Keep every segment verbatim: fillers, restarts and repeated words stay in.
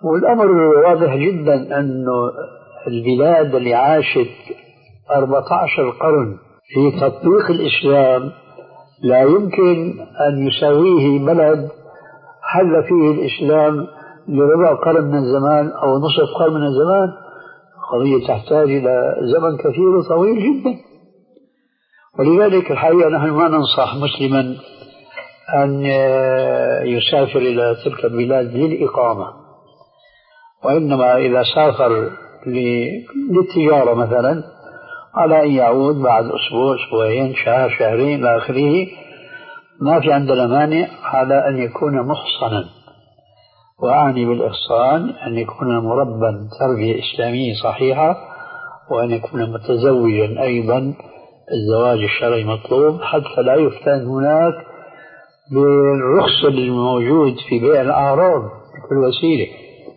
والأمر واضح جدا أنه البلاد اللي عاشت أربعة عشر قرن في تطبيق الإسلام لا يمكن أن يساويه بلد حل فيه الإسلام لربع قرن من الزمان أو نصف قرن من الزمان. قضية تحتاج إلى زمن كثير وطويل جدا. ولذلك الحقيقة نحن ما ننصح مسلما أن يسافر إلى تلك البلاد للإقامة، وإنما إذا سافر للتجارة مثلا على أن يعود بعد أسبوع أسبوعين شهر شهرين إلى آخره. ما في عندنا مانع على أن يكون محصنا، وأعني بالإحصان أن يكون مربا تربية إسلامية صحيحة، وأن يكون متزوجا أيضا الزواج الشرعي مطلوب، حتى لا يفتن هناك بالرخص الموجود في بيع الأعراض بكل وسيلة.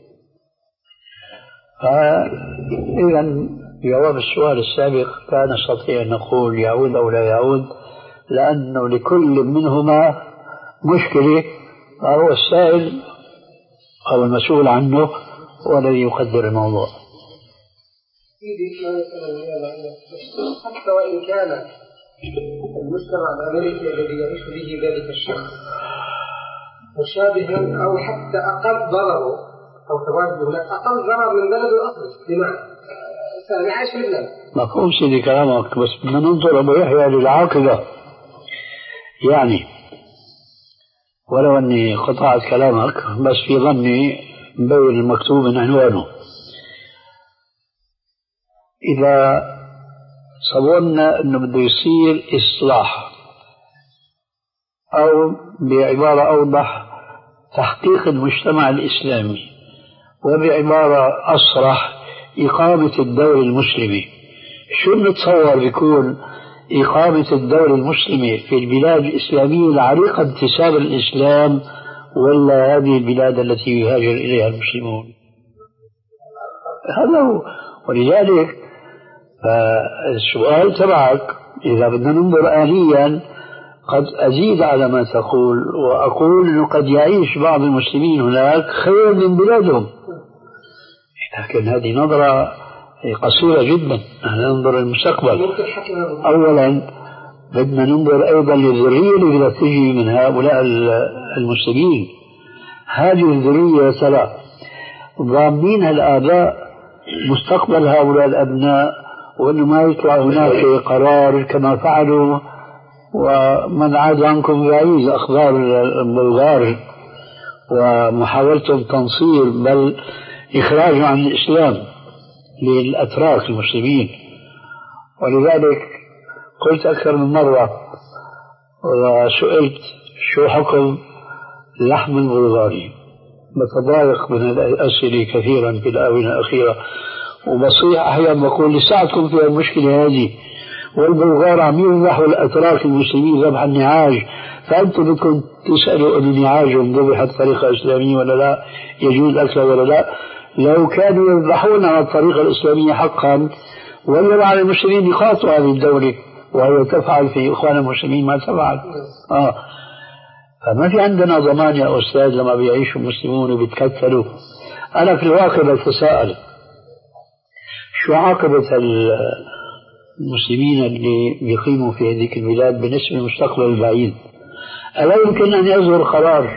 فإذا جواب السؤال السابق كان نستطيع أن نقول يعود أو لا يعود، لأنه لكل منهما مشكلة، هو السائل أو المسؤول عنه والذي يقدر الموضوع. حتى وإن كان المجتمع الأمريكي الذي يعيش به ذلك الشخص مشابها أو حتى أقل ضرره أو تواجد هناك أقل ضرر من بلده الأصلي، بمعنى سامي عايش في لبنان. مفهوم سيدي كلامك، بس بدنا ننظر أبو يحيى للعاقبة. يعني ولو أني قطعت كلامك بس في ظني مبين المكتوب من عنوانه. إذا صورنا أنه بده يصير إصلاح، أو بعبارة أوضح تحقيق المجتمع الإسلامي، وبعبارة أصرح إقامة الدولة المسلمة، شو نتصور بيكون إقامة الدولة المسلمة في البلاد الإسلامية العريقة انتساب الإسلام، ولا هذه البلاد التي يهاجر إليها المسلمون؟ هذا هو. ولذلك السؤال تبعك إذا بدنا ننظر آليا قد أزيد على ما تقول وأقول أنه قد يعيش بعض المسلمين هناك خير من بلادهم، لكن هذه نظرة قصيرة جدا. نحن ننظر المستقبل. أولا بدنا ننظر أيضا للذرية اللي بدها تجي من هؤلاء المسلمين. هذه الذرية ترى ضامنين الآباء مستقبل هؤلاء الأبناء، وأنه ما يطلع هناك قرار كما فعلوا ومن عاد عنكم بعيد أخبار البلغار ومحاولة التنصير بل إخراج عن الإسلام للأتراك المسلمين. ولذلك قلت أكثر من مرة وسئلت شو حكم لحم البلغاري، بتضايق من الأسئلة كثيرا في الآونة الأخيرة، وبصيح أحيانا بقول لساعدكم في المشكلة هذه، والبلغار عم يذبحوا الأتراك المسلمين ذبح النعاج، فأنتم بدكم تسألوا أن نعاجهم ذبح بطريقة إسلامية ولا لا، يجوز أكله ولا لا. لو كانوا يذبحون على الطريقة الإسلامية حقا ولا على المسلمين يخاطوا هذه الدولة، وهي تفعل في إخوان المسلمين ما تفعل. آه. فما في عندنا ضمان يا أستاذ لما بيعيشوا المسلمون وبيتكتلوا. أنا في الواقع بتساءل شو عاقبة المسلمين اللي بيقيموا في هذه البلاد بالنسبة للمستقبل البعيد؟ ألا يمكن أن يصدر قرار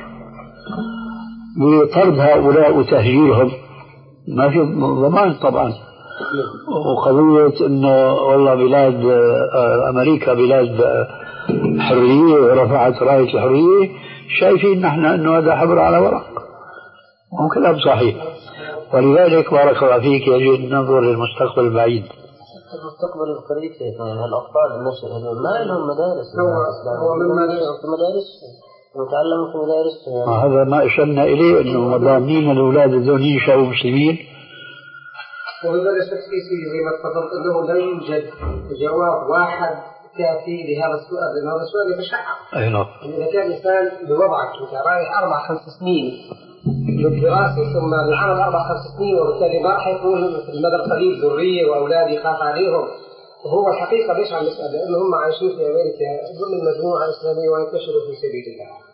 بطرد هؤلاء وتهجيرهم؟ ما في ضمان طبعا. وقضية أنه والله بلاد أمريكا بلاد حرية ورفعت راية الحرية، شايفين نحن أنه هذا حبر على ورق، هو كلام صحيح. ولذلك بارك الله فيك يجب أن ننظر للمستقبل البعيد. المستقبل القريب الأطفال النشء ما لهم مدارس، هو من مدارس نتعلم في مدارس. هذا ما أشرنا إليه أنه مضامين الأولاد الذين ينشأوا مسلمين. وهذا التفسير زي ما تفضلت أنه لا يوجد جواب واحد كافي لهذا السؤال، لأن هذا السؤال يتشعب. أي نعم. إذا كان إنسان بوضعك أنت رايح أربع خمس سنين للدراسة ثم بالعمل أربع خمس سنين، وبالتالي ما راح يكون في المدرسة لي ذرية وأولادي خاف عليهم. وهو الحقيقة ليش عم نسأل؟ لأنه هم عايشين في أمريكا ضمن المجموعة الإسلامية وينتشروا في سبيل الله.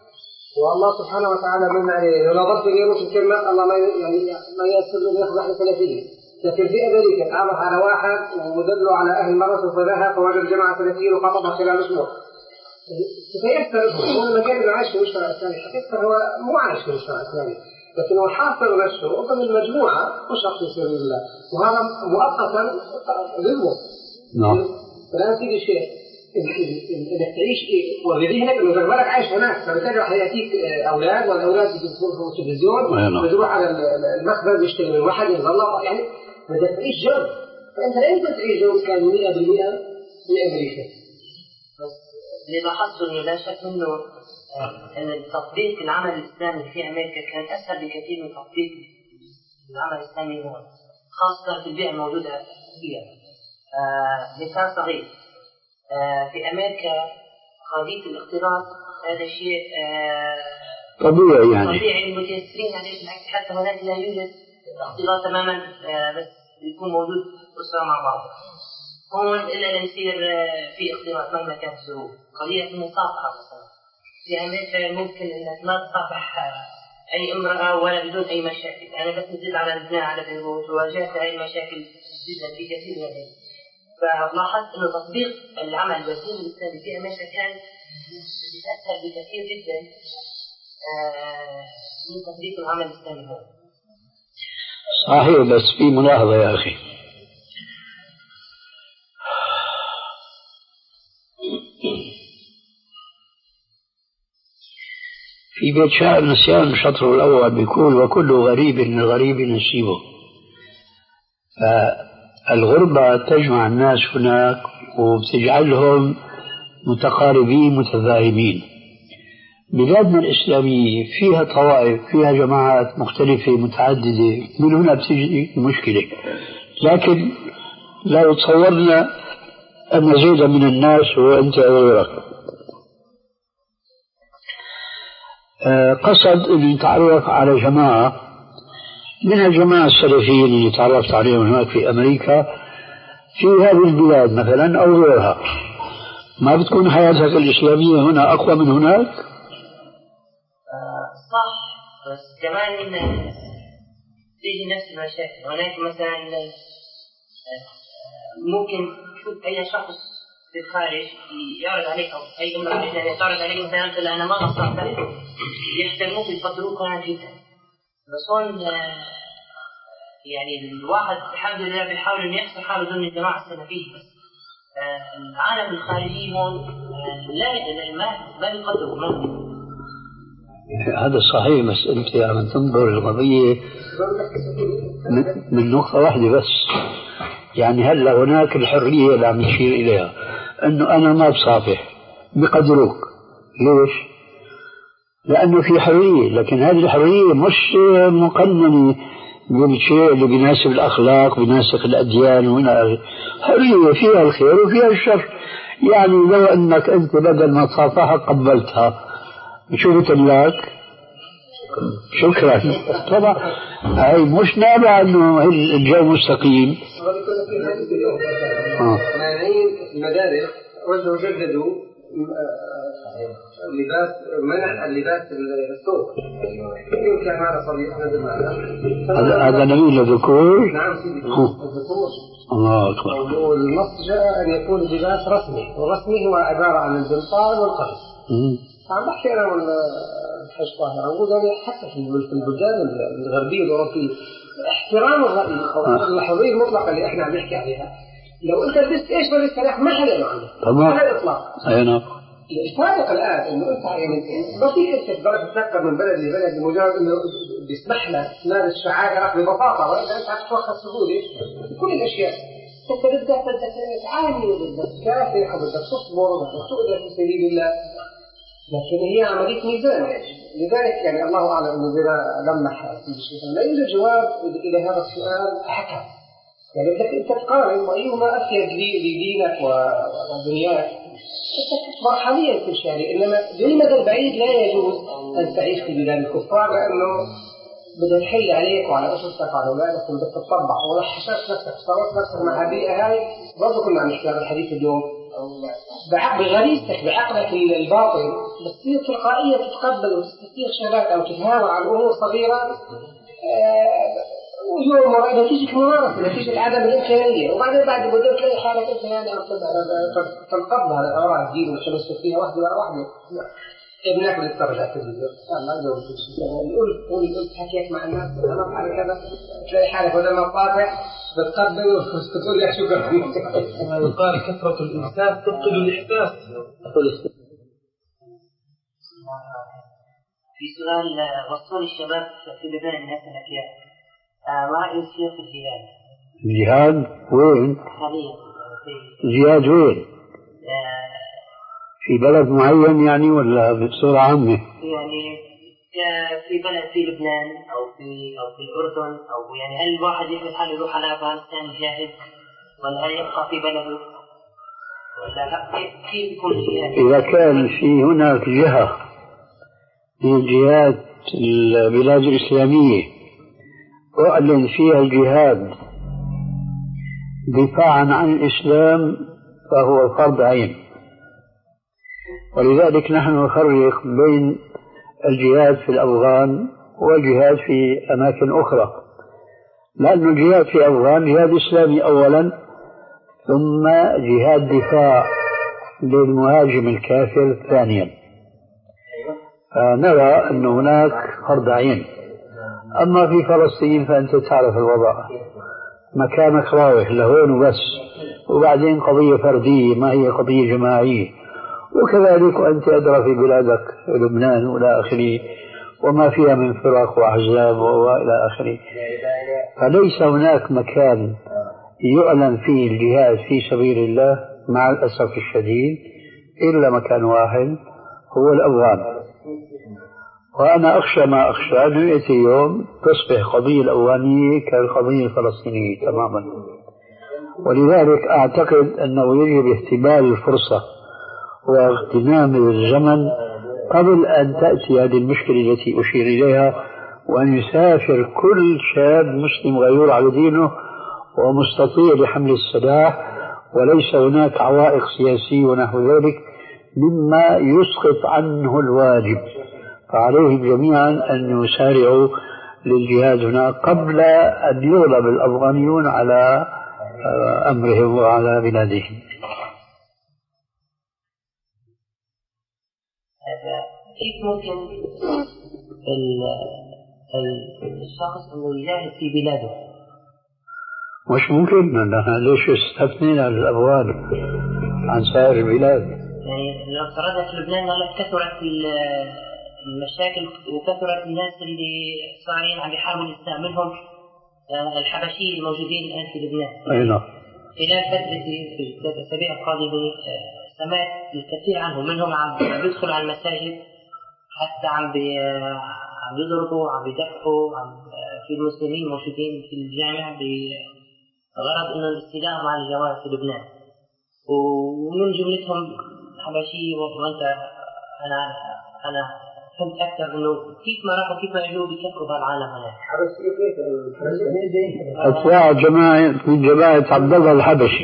والله سبحانه وتعالى من عليه لو نظرت اليوم في الكلمات الله ما يعني ما يسر له ياخذ احنا ثلاثين، لكن في امريكا عرض على واحد ودلوا على اهل المرض وذهب فوجد جماعه ثلاثين وخطبها خلال اسبوع. تتيسر هو المكان اللي عايش في المجتمع الاسلامي، حقيقه هو مو عايش في المجتمع الاسلامي، لكن هو حاصر نفسه ضمن المجموعه وشخص في سبيل الله، وهذا مؤقتا للوقت. نعم. فلا تيجي شيء انك تعيش وبذهنك انه بالك عايش هناك، فبالتالي راح ياتيك اولاد والاولاد يشوفوا في التلفزيون ويروح على المخبز يشتري من واحد يغلط، يعني بدك تعيش جو، فانت لا يمكن تعيش جو كان مئة بالمئة في امريكا. بس اللي لاحظته انه لا شك انه ان تطبيق العمل الاسلامي في امريكا كان اسهل بكثير من تطبيق العمل الاسلامي هون، خاصه في البيئه الموجوده فيها. آه مثال صغير، آه في أمريكا قضية الاختلاط هذا شيء آه طبيعي يعني طبيعي متيسرين عليه، حتى هناك لا يوجد اختلاط تماما، آه بس يكون موجود أسرة مع بعض. هون إلا يصير آه في اختلاط مهما كان الظروف. قضية المصافحة مثلا في أمريكا ممكن إنك ما تصافح آه أي امرأة ولا بدون أي مشاكل. أنا بس نزيد على لبنان على بيروت وواجهت هاي المشاكل جدا في كثير من هذه. فلاحظت أن تطبيق العمل والدين الإسلامي في أمريكا كان أسهل بكثير جدا من تطبيق العمل الإسلامي هون. صحيح، بس في ملاحظة يا أخي، في بيت شعر نسيان شطره الأول بيقول: وكل غريب للغريب نسيبه. فالغربة تجمع الناس هناك وبتجعلهم متقاربين متفاهمين. بلادنا الإسلامية فيها طوائف، فيها جماعات مختلفة متعددة، من هنا بتجي المشكلة. لكن لو تصورنا أن زيدا من الناس هو أنت وغيرك، قصد أن يتعرف على جماعة من الجماعة السلفيين اللي تعرفت عليهم هناك في أمريكا في هذه البلاد مثلا أو غيرها، ما بتكون حياتك الإسلامية هنا أقوى من هناك؟ آه صح، بس كمان تيجي نفس المشاكل. هناك مثلا ممكن تشوف أي شخص في الخارج يعرض عليك أو أي امرأة أجنبية تعرض عليك مثلا أنت أنا ما قصرت، يحترموك ويقدروك هنا جدا. بس هون يعني الواحد الحمد لله بيحاول إنه يحصل حاله ضمن الجماعة السلفية، بس العالم الخارجي هون لا ما ما بيقدروا ما. هذا صحيح، بس أنت عم تنظر القضية من نقطة واحدة بس. يعني هلا هناك الحرية اللي عم نشير إليها، إنه أنا ما بصافح بقدروك. ليش؟ لأنه في حرية، لكن هذه الحرية مش مقننة بالشيء اللي بيناسب الأخلاق بيناسب الأديان، وهنا حرية فيها الخير وفيها الشر. يعني لو أنك أنت بدل ما تصافحها قبلتها شو بتقول؟ شكرا. طبعا هاي مش نابع انه الجو مستقيم. مانعين المدارس وجهوا جددوا لباس منع اللباس الثوب. يمكن هذا صريح هذا هذا نبيل الذكور. نعم سيدي الذكور. الله أكبر. والنص جاء أن يكون اللباس رسمي، والرسمي هو عبارة عن البنطال والقميص. عم بحكي أنا والحج طاهر نقول يعني حتى في البلدان الغربية الأوروبية احترام الرأي أو الحرية المطلقة اللي إحنا عم نحكي عليها. لو أنت لبست إيش ما لبست ما حدا له عنه. تمام. على الإطلاق. أي نعم. الفارق الآن إنه أنت يعني ما فيك أنت تقدر تتنقل من بلد لبلد لمجرد إنه بيسمح لك تمارس شعائرك ببساطة، وإنت أنت عم تتوخى سهولة كل الأشياء. أنت بدك بدك تعاني وبدك تكافح وبدك تصبر وبدك تؤذى في سبيل الله. لكن هي عملية ميزان. لذلك يعني الله أعلم إنه إذا لمح لا يوجد جواب إلى هذا السؤال حكم. يعني بدك أنت تقارن وأيهما أفيد لدينك ودنياك. مرحليا كل شيء، إنما بالمدى البعيد لا يجوز أن تعيش في بلاد الكفار، لأنه بدها تحل عليك وعلى أسرتك وعلى أولادك وبدك تطبع ولا حشرت نفسك صارت نفسك مع هذه هاي. برضو كنا عم نحكي هذا الحديث اليوم بعقل غريزتك بعقلك الباطن بتصير تلقائية تتقبل وتستثير شغلات أو تتهاوى عن أمور صغيرة ويوم نتيجة ممارسة نتيجة عدم الإمكانية، وبعدين بعد بدأت تلاقي حالك أنت يعني تنقض هذا الأوراق الدين وتمسك فيها واحدة ورا واحدة. ابنك بيتفرج على التلفزيون الله يجاوب يقول قول قلت حكيت مع الناس أنا على كذا تلاقي حالك ولما قاطع بتقبل وتقول لك شكرا. قال كثرة الإنسان تفقد الإحساس. في سؤال وصول الشباب في لبنان الناس الأكياس ما رأي الشيخ في الجهاد؟ الجهاد وين؟ حاليا الجهاد وين؟ في بلد معين يعني ولا بصورة عامة؟ يعني في بلد في لبنان أو في أو في الأردن أو يعني هل الواحد يحمل حاله يروح على أفغانستان يجاهد ولا هل يبقى في بلده ولا كيف يكون الجهاد؟ إذا كان في هناك جهة من جهات البلاد الإسلامية أعلن فيها الجهاد دفاعا عن الإسلام فهو فرض عين، ولذلك نحن نفرق بين الجهاد في الأفغان والجهاد في أماكن أخرى، لأن الجهاد في أفغان جهاد إسلامي أولا ثم جهاد دفاع للمهاجم الكافر ثانيا، فنرى أن هناك فرض عين. أما في فلسطين فأنت تعرف الوضع، مكانك رايح لهون وبس، وبعدين قضية فردية ما هي قضية جماعية، وكذلك أنت أدرى في بلادك لبنان وإلى آخره وما فيها من فرق وأحزاب وإلى آخره، فليس هناك مكان يعلن فيه الجهاد في سبيل الله مع الأسف الشديد إلا مكان واحد هو الأفغان. وأنا أخشى ما أخشى أنه يأتي يوم تصبح قضية الأفغانية كالقضية الفلسطينية تماما، ولذلك أعتقد أنه يجب احتمال الفرصة واغتنام الزمن قبل أن تأتي هذه المشكلة التي أشير إليها، وأن يسافر كل شاب مسلم غيور على دينه ومستطيع لحمل السلاح، وليس هناك عوائق سياسية ونحو ذلك مما يسقط عنه الواجب، فعليهم جميعا أن يسارعوا للجهاد هناك قبل أن يغلب الأفغانيون على أمرهم وعلى بلادهم. كيف ممكن الشخص أنه يجاهد في بلاده؟ مش ممكن، نحن ليش استثنينا الأفغان عن سائر البلاد؟ يعني لو افترضنا في لبنان هلا كثرت المشاكل وكثرت الناس اللي صارين عم يحاربوا الإسلام، منهم الحبشيين الموجودين الآن في لبنان. أي نعم. خلال فترة في الأسابيع القادمة سمعت الكثير عنهم، منهم عم بيدخلوا على المساجد حتى عم بي عم يضربوا عم بيدفعوا عم في المسلمين موجودين في الجامع بغرض إنه الاستدامة مع الجماعة في لبنان، ومن جملتهم حبشي. وأنت أنا أنا فهمت أكثر إنه كيف ما راحوا كيف ما يجوا بيكفروا بالعالم هناك. أتباع جماعة من جماعة عبد الله الحبشي.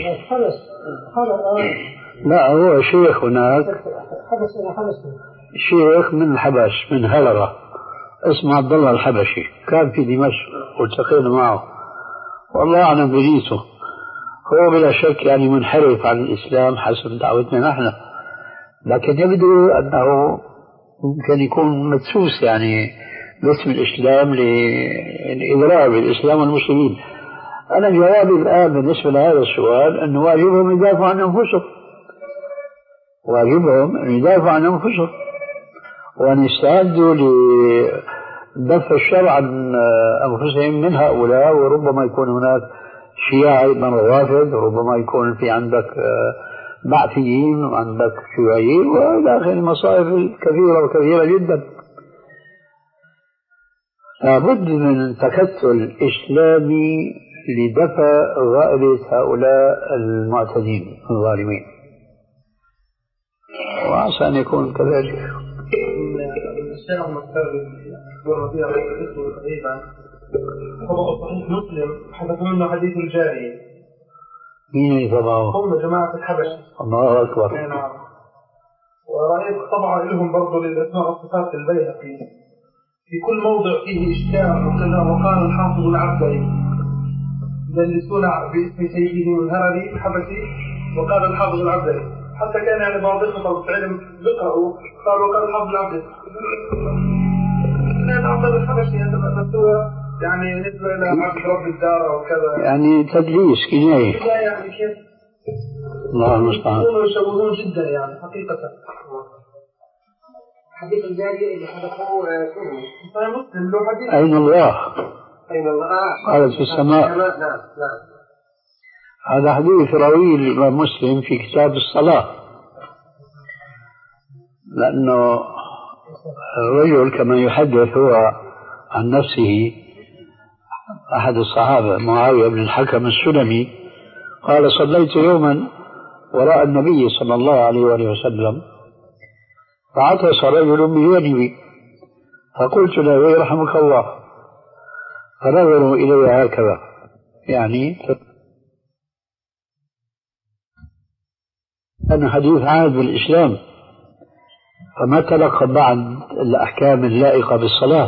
لا هو شيخ هناك، شيخ من الحبش من هلرة اسمه عبد الله الحبشي، كان في دمشق والتقينا معه والله أعلم بنيته. هو بلا شك يعني منحرف عن الإسلام حسب دعوتنا نحن، لكن يبدو أنه ممكن يكون مدسوس يعني باسم الإسلام لإضراب الإسلام والمسلمين. أنا جوابي الآن بالنسبة لهذا السؤال أنه واجبهم يدافعوا عن أنفسهم، واجبهم أن يدافعوا عن أنفسهم وأن يستعدوا لدفع الشر عن أنفسهم من هؤلاء. وربما يكون هناك شيعة من روافض، وربما يكون في عندك بعثيين وعندك شيوعيين وإلى آخره المصائب الكثيرة وكثيرة جدا. لابد من تكتل إسلامي لدفع غائبة هؤلاء المعتدين الظالمين، وعسى أن يكون كذلك. الشيخ المستوى والربيع تقريبا هو صحيح مسلم حدث منه حديث الجارية، مين اللي طبعوا؟ هم جماعة الحبش. الله أكبر. نعم. ورأيت طبعا لهم برضو للأسماء والصفات البيهقي في كل موضع فيه إشكال وكذا. وقال الحافظ العبدري يدلسون باسم شيخهم الهرري الحبشي، وقال الحافظ العبدري حتى كان يعني بعض الخطب في علم بيقرأوا قالوا وقال الحافظ العبدري كان عبد الحبشي هذا بس هو يعني نسبة إلى عبد رب الدار وكذا، يعني تدليس كناية. لا يعني كيف الله المستعان. يكونوا يشوهون جدا يعني حقيقة. حديث الجارية اللي حدثه صحيح مسلم له حديث أين الله؟ أين الله؟ قالت في السماء. نعم نعم. هذا حديث روي الإمام مسلم في كتاب الصلاة، لأنه الرجل كما يحدث هو عن نفسه أحد الصحابة معاوية بن الحكم السلمي قال صليت يوما وراء النبي صلى الله عليه وآله وسلم فعطس رجل بجانبي فقلت له يرحمك الله، فنظروا إلي هكذا يعني كان حديث عهد بالإسلام، فما تلقى بعد الأحكام اللائقة بالصلاة.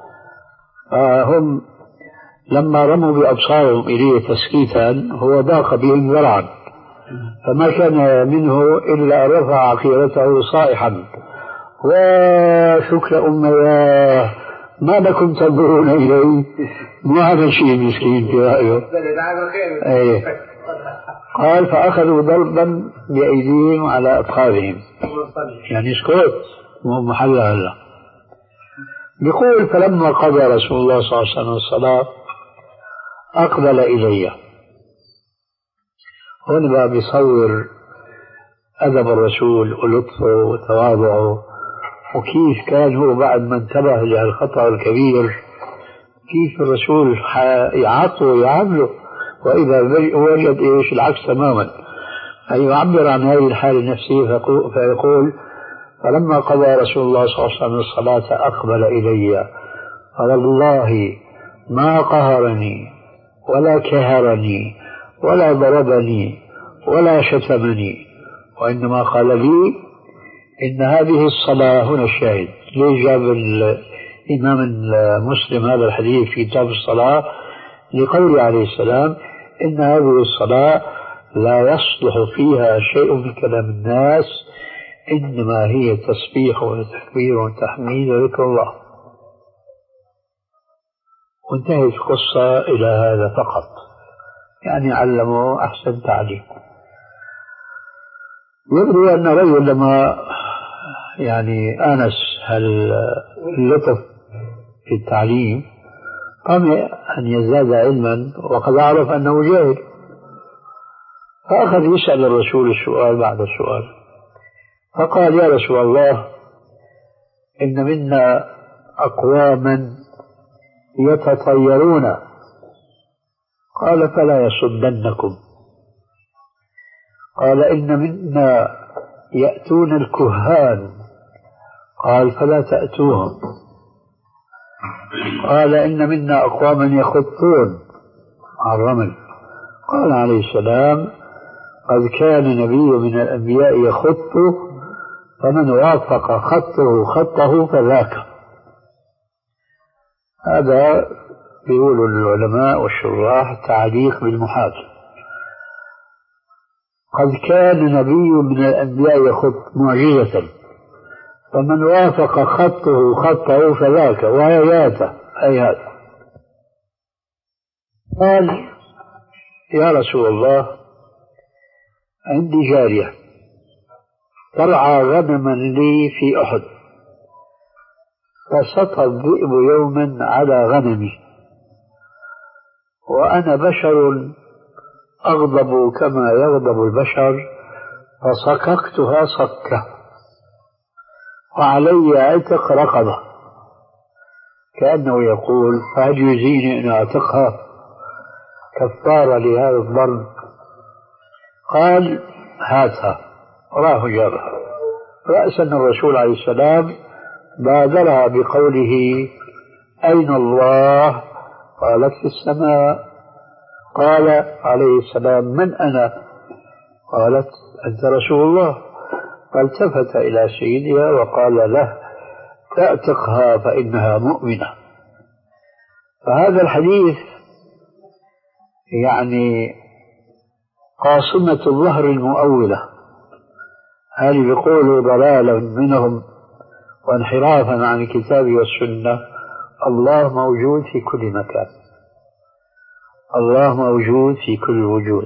فهم لما رموا بأبصارهم إليه تسكيتا هو ضاق بهم ذرعا، فما كان منه إلا رفع عقيرته صائحا وشكر أمي ما لكم تنظرون إليه. مو هذا شيء مسكين في رأيه. أيه. قال فأخذوا ضربا بأيديهم على أفخاذهم يعني سكوت مو محل هلا. بيقول فلما قضى رسول الله صلى الله عليه وسلم الصلاة أقبل إلي. هون بقى بيصور أدب الرسول ولطفه وتواضعه وكيف كان هو بعد ما انتبه للخطأ الكبير كيف الرسول يعاقبه ويعامله، وإذا وجد إيش العكس تماما. أي يعبر عن هذه الحالة النفسية فيقول فلما قضى رسول الله صلى الله عليه وسلم الصلاة أقبل إلي فوالله ما قهرني ولا كهرني ولا ضربني ولا شتمني، وإنما قال لي إن هذه الصلاة هنا الشاهد. ليه جاب الإمام المسلم هذا الحديث في كتاب الصلاة؟ لقوله عليه السلام إن هذه الصلاة لا يصلح فيها شيء من كلام الناس إنما هي تسبيح وتكبير وتحميد وذكر الله. وانتهت القصة إلى هذا فقط، يعني علموا أحسن تعليم. يبدو أن رجل لما يعني آنس اللطف في التعليم قام أن يزداد علما وقد عرف أنه جاهل، فأخذ يسأل الرسول السؤال بعد السؤال فقال يا رسول الله إن منا أقواما يتطيرون، قال فلا يصدنكم. قال إن منا يأتون الكهان، قال فلا تأتوهم. قال إن منا أقواما يخطون على الرمل، قال عليه السلام قد كان نبي من الأنبياء يخط فمن وافق خطه خطه فذاك. هذا بيقول العلماء والشراح تعليق بالمحال. قد كان نبي من الأنبياء يخط معجزة فمن وافق خطه خطه فذاك وآياته آيات. قال يا رسول الله عندي جارية ترعى غنما لي في أحد، فسطى الذئب يوما على غنمي وأنا بشر أغضب كما يغضب البشر فصككتها صكة وعلي عتق رقبة، كأنه يقول فهل يجزيني أن أعتقها كفارة لهذا الضرب؟ قال هاتها، راه جابها. رأسا الرسول عليه السلام بادرها بقوله أين الله؟ قالت في السماء. قال عليه السلام: من أنا؟ قالت: أنت رسول الله. فالتفت إلى سيدها وقال له: اعتقها فإنها مؤمنة. فهذا الحديث يعني قاصمة الظهر المؤولة، هل بيقولوا ضلالا منهم وانحرافا عن الكتاب والسنة. الله موجود في كل مكان، الله موجود في كل وجود.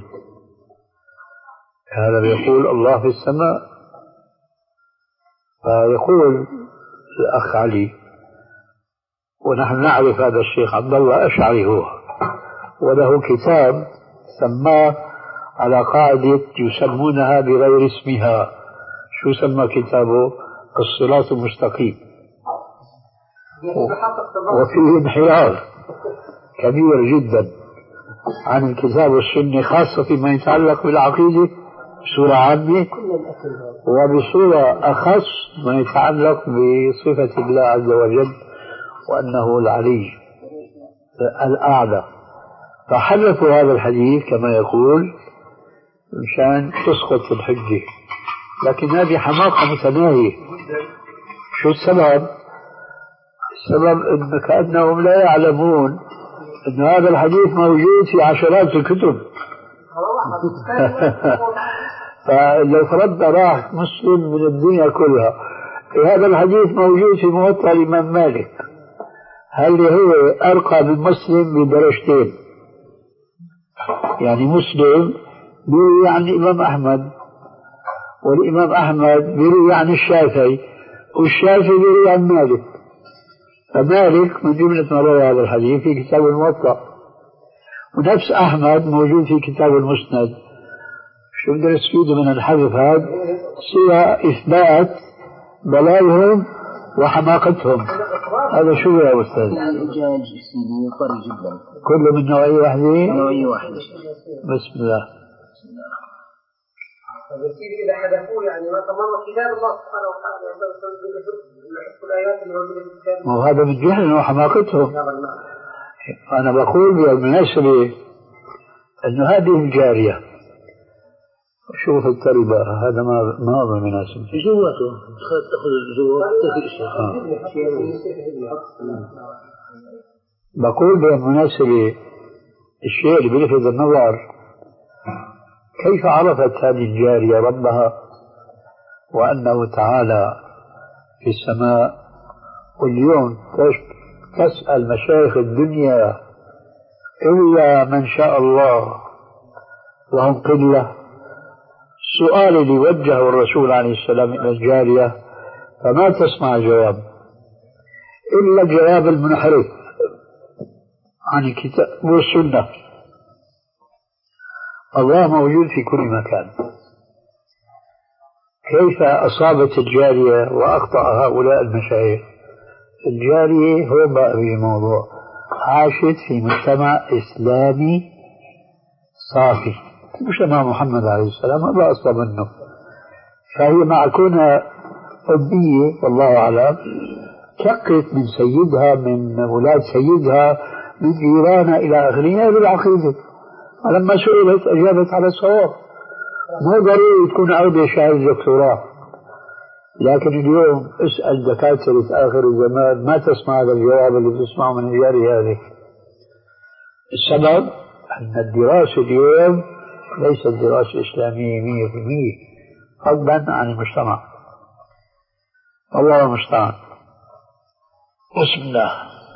هذا بيقول الله في السماء. فيقول الأخ علي، ونحن نعرف هذا الشيخ عبد الله أشعري هو، وله كتاب سماه على قاعدة يسمونها بغير اسمها. شو سمى كتابه؟ الصراط المستقيم. وفيه انحراف كبير جدا عن الكتاب والسنة، خاصة فيما يتعلق بالعقيدة بصورة عامة، وبصورة أخص ما يتعلق بصفة الله عز وجل وأنه العلي الأعلى. فحرفوا هذا الحديث كما يقول مشان تسقط الحجة، لكن هذه حماقة متناهية. شو السبب؟ السبب أن كأنهم لا يعلمون أن هذا الحديث موجود في عشرات الكتب. فلو فرضنا راح مسلم من الدنيا كلها، هذا الحديث موجود في موطأ الإمام مالك، هل هو أرقى من مسلم بدرجتين؟ يعني مسلم بيروي عن الإمام أحمد، والإمام أحمد بيروي عن الشافعي، والشافعي بيروي عن مالك، فمالك من جملة ما روى هذا الحديث في كتاب الموطأ، ونفس أحمد موجود في كتاب المسند. شو بدنا نستفيد من الحذف هذا؟ سوى إثبات ضلالهم وحماقتهم. هذا شو يا أستاذ؟ الإجاج سيدي طري جدا، كله من نوعية واحدة؟ نوعية واحدة. بسم الله. سيدي إذا حذفوه يعني ما تمر كتاب الله سبحانه وتعالى يحب الآيات اللي موجودة في الكتاب. وهذا من جهل وحماقتهم. أنا بقول بالمناسبة أنه هذه الجارية، شوف التربة، هذا ما ما هو مناسب. جواته تأخذ جوات. بقول بالمناسبة الشيء اللي بيلفت النظر، كيف عرفت هذه الجارية ربها وأنه تعالى في السماء؟ واليوم تسأل مشايخ الدنيا إلا من شاء الله وهم قلة. السؤال اللي وجهه الرسول عليه السلام إلى الجارية فما تسمع جواب إلا الجواب المنحرف عن الكتاب والسنة. الله موجود في كل مكان. كيف أصابت الجارية وأخطأ هؤلاء المشايخ؟ الجارية هو بقى الموضوع، عاشت في مجتمع إسلامي صافي، مجتمع محمد عليه السلام ما أصلا منه، فهي مع كونها حبية والله أعلم شقت من سيدها، من أولاد سيدها، من جيرانها إلى آخره بالعقيدة. ولما سئلت أجابت على الصواب. مو ضروري تكون عودة شهادة دكتوراه، لكن اليوم اسأل دكاترة آخر الزمان ما تسمع هذا الجواب اللي تسمعه من الجارية هذه. السبب أن الدراسة اليوم ليست دراسة إسلامية مية في المية، فضلا عن المجتمع. الله المستعان. بسم الله.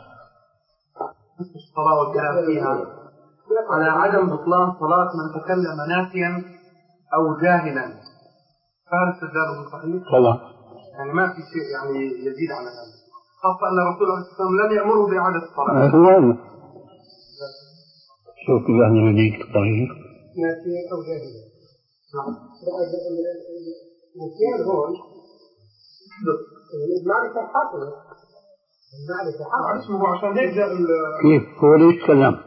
الصلاة والكلام فيها على عدم بطلان صلاة من تكلم ناسيا أو جاهلا، فهل استدلاله صحيح؟ طبعا. يعني ما في شيء يعني يزيد على هذا، خاصة أن الرسول عليه الصلاة والسلام لم يأمره بإعادة الصلاة. هو شوف يعني هذيك الطريق ناسيا أو جاهلا. نعم. النسيان هون المعرفة حاصلة. المعرفة حاصلة. اسمه عشان هيك جاء كيف هو ليش كلام؟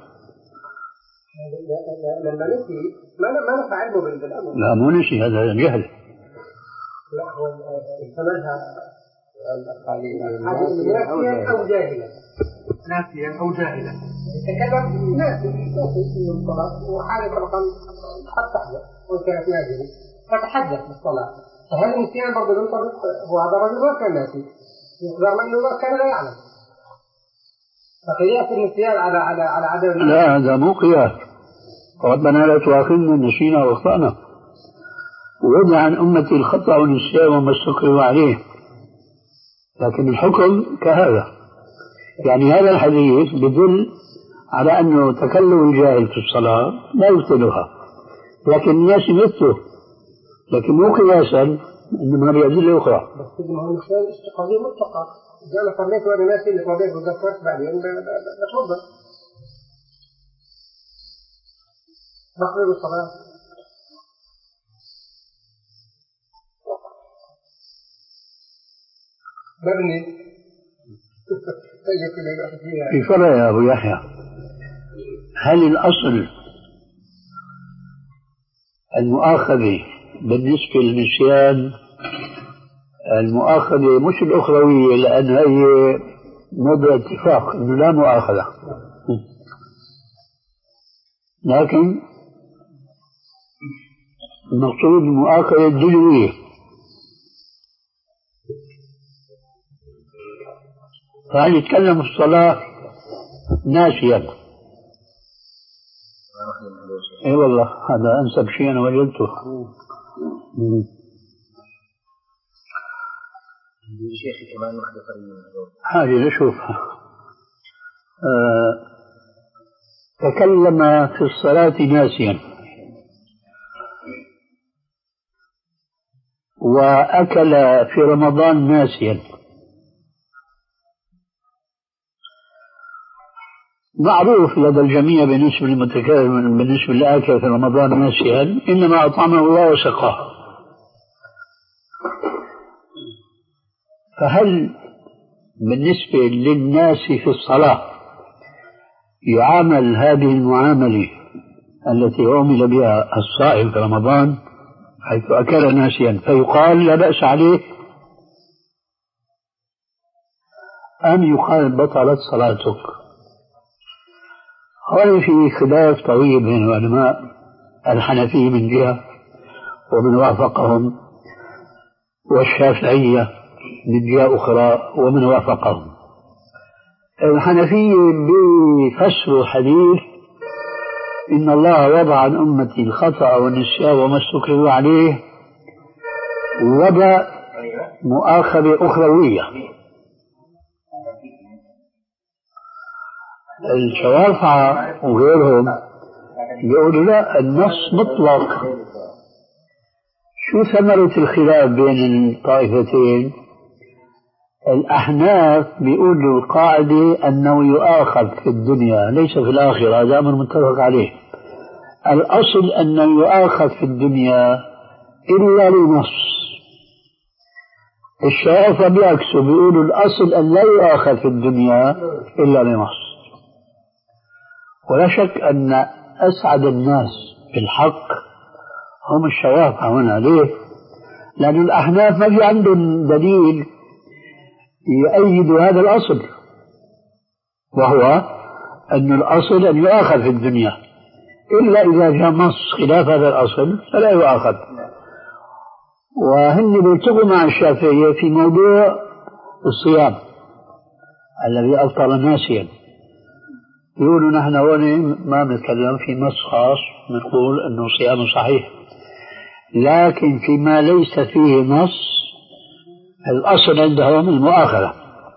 لما نسي ما ما نفع علمه بالأمر. لا مو نسي، هذا جهل. لا هو ثمنها ناسيا أو جاهلا. ناسيا أو جاهلا. يتكلم ناسي ناسي في الصلاة وحالة طبعا قد تحدث وكانت نازلة فتحدث بالصلاة، فهل النسيان برضه ينطبق؟ وهذا الرجل ما كان ناسي، يقدر منه ما كان لا يعلم، فقياس النسيان على على على عدم. لا هذا مو قياس. ربنا لا تؤاخذنا إن نسينا واخطأنا، ووضع عن أمتي الخطأ والنسيان وما استكرهوا عليه، لكن الحكم كهذا. يعني هذا الحديث يدل على أنه تكلم الجاهل في الصلاة لا يبطلها، لكن الناس يمثله، لكن مو قياسا إنما بأدلة أخرى. بس ما هو النسيان قضية مطلقة، إذا أنا صليت وأنا ناسي اللي صليت وذكرت بعدين بتوضأ بقضي الصلاة. مبني في فرق يا أبو يحيى، هل الأصل المؤاخذة بالنسبة للنسيان المؤاخذة مش الأخروية، لأن هي موضع اتفاق أنه لا مؤاخذة، لكن المقصود المؤاخذة الدنيوية. فهل يتكلم في الصلاة ناسيا؟ اي والله هذا انسب شيء انا وجدته. شيخي كمان واحدة طريقة هذه نشوفها. آه تكلم في الصلاة ناسيا وأكل في رمضان ناسيا. معروف لدى الجميع بالنسبة للمتكلم بالنسبة للآكل في رمضان ناسيا إنما أطعمه الله وسقاه. فهل بالنسبة للناس في الصلاة يعامل هذه المعاملة التي عمل بها الصائم في رمضان حيث أكل ناسيا فيقال لا بأس عليه، أم يقال بطلت صلاتك؟ هذا في خلاف طويل بين العلماء الحنفية من جهة ومن وافقهم، والشافعية من جهة أخرى ومن وافقهم. الحنفية بيفسروا حديث إن الله وضع عن أمتي الخطأ والنسيان وما استكرهوا عليه، وضع مؤاخذة أخروية. الشوافعة وغيرهم يقولوا لا، النص مطلق. شو ثمرة الخلاف بين الطائفتين؟ الأحناف بيقولوا القاعدة أنه يؤاخذ في الدنيا ليس في الآخرة، هذا أمر متفق عليه. الأصل أنه يؤاخذ في الدنيا إلا لنص. الشوافع بيعكسوا بيقولوا الأصل أن لا يؤاخذ في الدنيا إلا لنص. ولا شك أن أسعد الناس بالحق هم الشوافع هنا. ليه؟ لأن الأحناف ما في عندهم دليل يؤيد هذا الأصل، وهو أن الأصل أن يؤاخذ في الدنيا، إلا إذا جاء نص خلاف هذا الأصل فلا يؤاخذ. وهن بيلتقوا مع الشافعية في موضوع الصيام الذي أفطر ناسيا. يقولوا نحن هون ما نتكلم في نص خاص نقول أنه صيامه صحيح، لكن فيما ليس فيه نص الأصل عندهم المؤاخذة.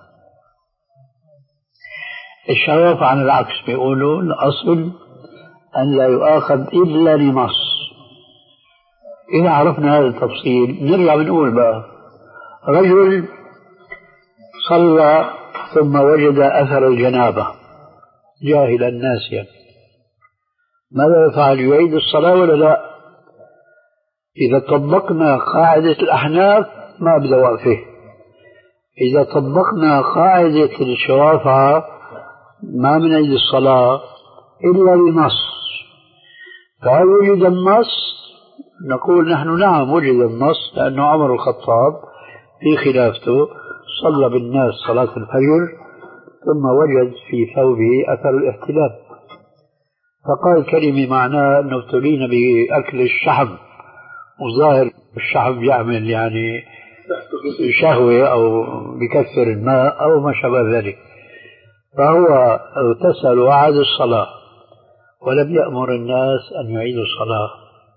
الشوافع عن العكس بيقولوا الأصل أن لا يؤاخذ إلا لنص. إذا عرفنا هذا التفصيل نرجع بنقول بقى رجل صلى ثم وجد أثر الجنابة جاهلا ناسيا، ماذا يفعل؟ يعيد الصلاة ولا لا؟ إذا طبقنا قاعدة الأحناف ما بدأ وقفه. إذا طبقنا قاعدة الشوافع ما من عيد الصلاة إلا لنص. فهل وجد النص؟ نقول نحن نعم وجد النص، لأنه عمر الخطاب في خلافته صلى بالناس صلاة الفجر ثم وجد في ثوبه أثر الاحتلام، فقال كلمة معناه أنه ابتلينا بأكل الشحم، وظاهر الشحم يعمل يعني شهوة أو بكثر الماء أو ما شابه ذلك، فهو اغتسل وعاد الصلاة ولم يأمر الناس أن يعيدوا الصلاة.